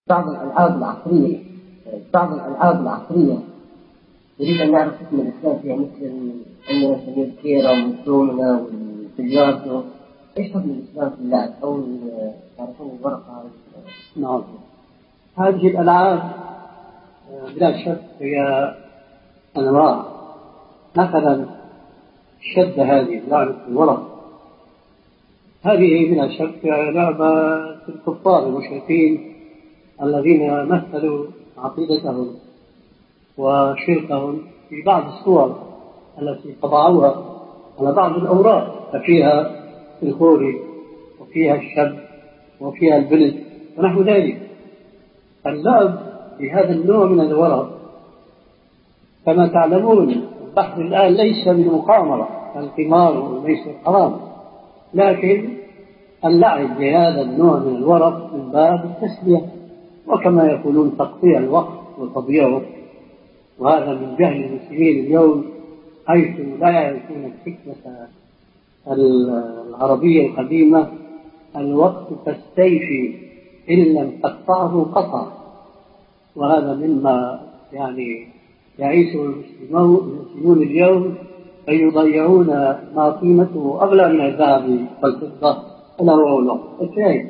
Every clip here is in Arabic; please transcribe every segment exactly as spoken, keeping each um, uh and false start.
بعض الألعاب العصرية بعض الألعاب العصرية نريد أن نعرف حكم الإسلام فيها، مثل عندنا سبيل الكيرة والدومنة والبلياردو. إيش حكم الإسلام في اللعب أو تعرفون الورقة؟ نعم، هذه الألعاب بلا شك هي أنواع. مثلا الشد، هذه لعبة الورق، هذه بلا شك لعبة الكفار المشركين الذين مثلوا عقيدتهم وشركهم في بعض الصور التي طبعوها على بعض الأوراق، ففيها الخوري وفيها الشب وفيها البلد ونحو ذلك. اللعب في هذا النوع من الورق كما تعلمون البحث الآن ليس بالمقامرة، القمار والميسر حرام، لكن اللعب بهذا النوع من الورق من باب التسلية، وكما يقولون تقطيع الوقت وتضييعه. وهذا من جهل المسلمين اليوم، حيث لا يعرفون الحكمة العربية القديمة: الوقت كالسيف إن لم تقطعه قطع. وهذا مما يعني يعيشه المسلمون اليوم، فيضيعون ما قيمته أغلى من الذهب والفضة ألا وهو الوقت. الشاهد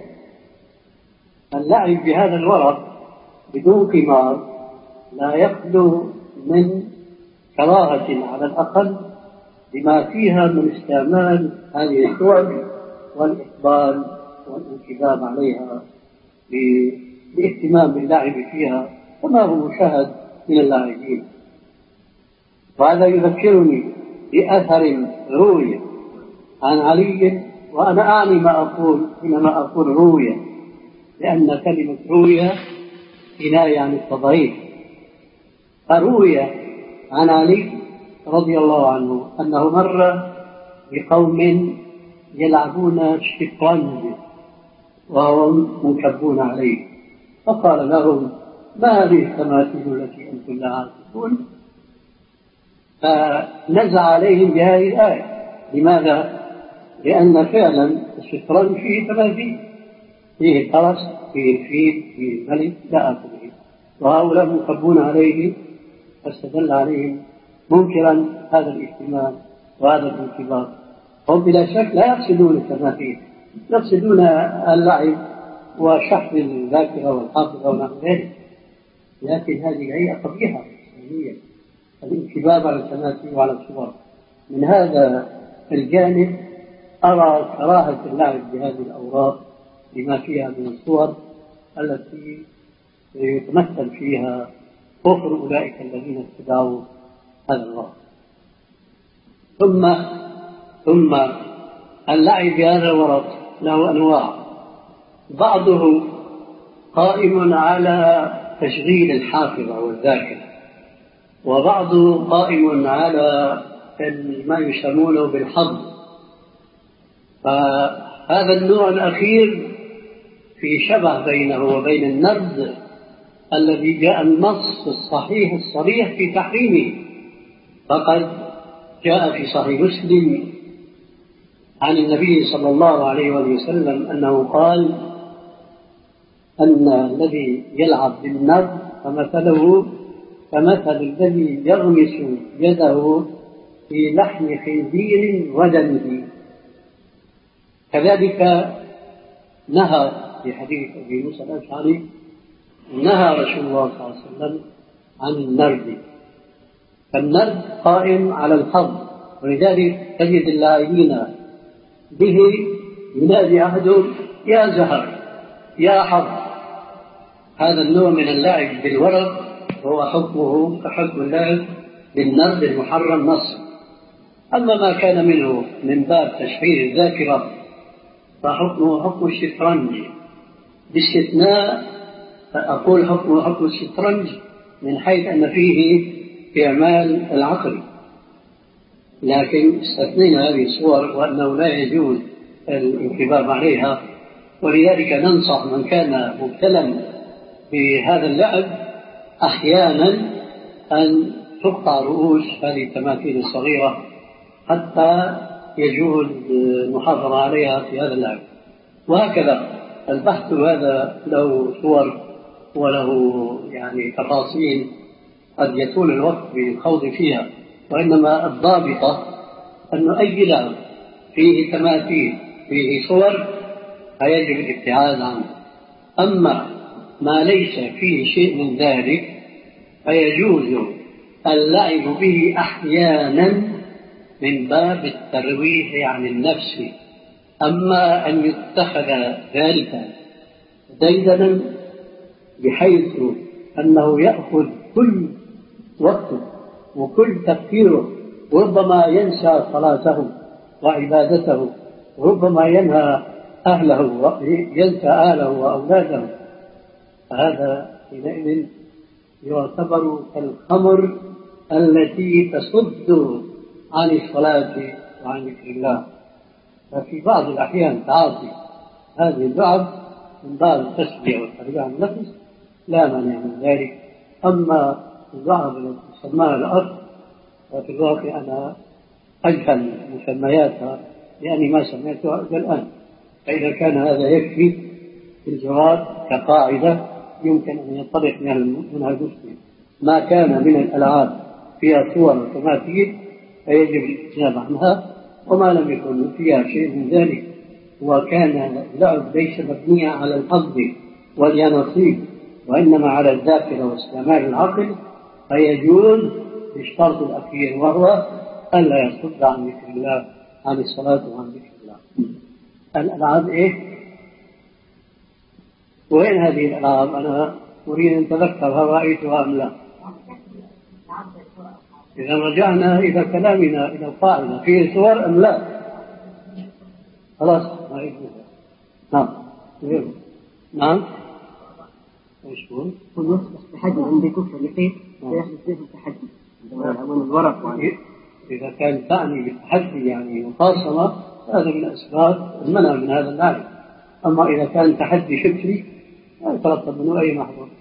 اللعب بهذا الورق بدون قمار لا يخلو من كراهة على الأقل بما فيها من استعمال هذه الصور والإقبال والانكباب عليها بالاهتمام باللعب فيها كما هو مشاهد من اللاعبين. وهذا يذكرني بأثر روية عن علي، وأنا أعني ما أقول حينما أقول روية، لأن كلمة روية كناية عن التضعيف. فروي عن علي رضي الله عنه أنه مر بقوم يلعبون الشطرنج وهم منكبون عليه، فقال لهم: ما هذه التماثيل التي أنتم لا عارفون؟ فنزع عليهم بهذه الآية. لماذا؟ لأن فعلا الشطرنج فيه تماثيل، فيه الفرس، فيه الفيل، فيه الملك، لا آخره، وهؤلاء منكبون عليه، فاستدل عليهم منكرا هذا الاهتمام وهذا الانكبار. هم بلا شك لا يقصدون التماثيل، يقصدون اللعب وشحذ الذاكرة والحافظة ونحو ذلك، لكن هذه هي قبيحة إسلامية، الانكباب على التماثيل وعلى الصور. من هذا الجانب أرى كراهة اللعب بهذه الأوراق لما فيها من الصور التي يتمثل فيها كفر أولئك الذين اتبعوا هذا الوقت. ثم ثم اللعب بهذا الورق له أنواع، بعضه قائم على تشغيل الحافظة والذاكرة، وبعضه قائم على ما يسمونه بالحظ. فهذا النوع الأخير في شبه بينه وبين النرد الذي جاء النص الصحيح الصريح في تحريمه. فقد جاء في صحيح مسلم عن النبي صلى الله عليه وسلم أنه قال أن الذي يلعب بالنرد فمثله كمثل الذي يغمس يده في لحم خنزير ودمه. كذلك نهى في حديث أبي موسى الأشعري، نهى رسول الله صلى الله عليه وسلم عن النرد. فالنرد قائم على الحظ، ولذلك تجد اللاعبين به ينادي أحدهم: يا زهر، يا حظ. هذا النوع من اللعب بالورق هو حكمه كحكم اللعب بالنرد المحرم نص. أما ما كان منه من باب تشحير الذاكرة فحكمه حكم الشطرنج، باستثناء أقول حكمه حكم الشطرنج من حيث أن فيه إعمال العقل، لكن استثنينا هذه الصور وأنه لا يجوز الانكباب عليها. ولذلك ننصح من كان مبتلا بهذا اللعب أحيانا أن تقطع رؤوس هذه التماثيل الصغيرة حتى يجوز المحافظة عليها في هذا اللعب. وهكذا البحث هذا له صور وله يعني تفاصيل قد يطول الوقت بالخوض فيها، وإنما الضابطة أن أي لعب فيه تماثيل فيه صور فيجب الابتعاد عنه. أما ما ليس فيه شيء من ذلك فيجوز اللعب به أحيانا من باب الترويح عن النفس. أما أن يتخذ ذلك ديدنا بحيث أنه يأخذ كل وقته وكل تفكيره، وربما ينسى صلاته وعبادته، وربما ينهى أهله وينسى أهله وأولاده، فهذا حينئذ يعتبر كالخمر التي تصد عن الصلاة وعن ذكر الله. ففي بعض الأحيان تعاطي هذه اللعب من باب التسلية والتربية عن النفس لا مانع من ذلك. أما اللعب التي تسمىها الأرض وفي الواقع أنا أجهل مسمياتها لأني ما سمعتها إلى الآن، فإذا كان هذا يكفي في الجواب كقاعدة يمكن أن ينطلق منها المسلم. ما كان من الألعاب فيها صور وتماثيل فيجب الاجتناب عنها، وما لم يكن فيها شيء من ذلك وكان اللعب ليس مبنيا على الحظ واليانصيب وإنما على الذاكرة واستعمال العقل فيجوز بالشرط الأخير وهو ألا يصد عن ذكر الله عن الصلاة وعن ذكر الله. الألعاب إيه؟ وين هذه الألعاب؟ أنا أريد أن أتذكرها رأيتها أم لا. إذا رجعنا إلى كلامنا إلى القاعدة فيه صور أم لا؟ خلاص ما يجوز. نعم نعم ايش هو؟ هو يصبح تحدي عند كفر لقيت ويحدث فيه التحدي عندما الورق. إذا كان تعني بالتحدي يعني مخاصمة هذا من أسباب المنع من هذا اللعب. أما إذا كان تحدي فكري لا يترتب منه أي محظور.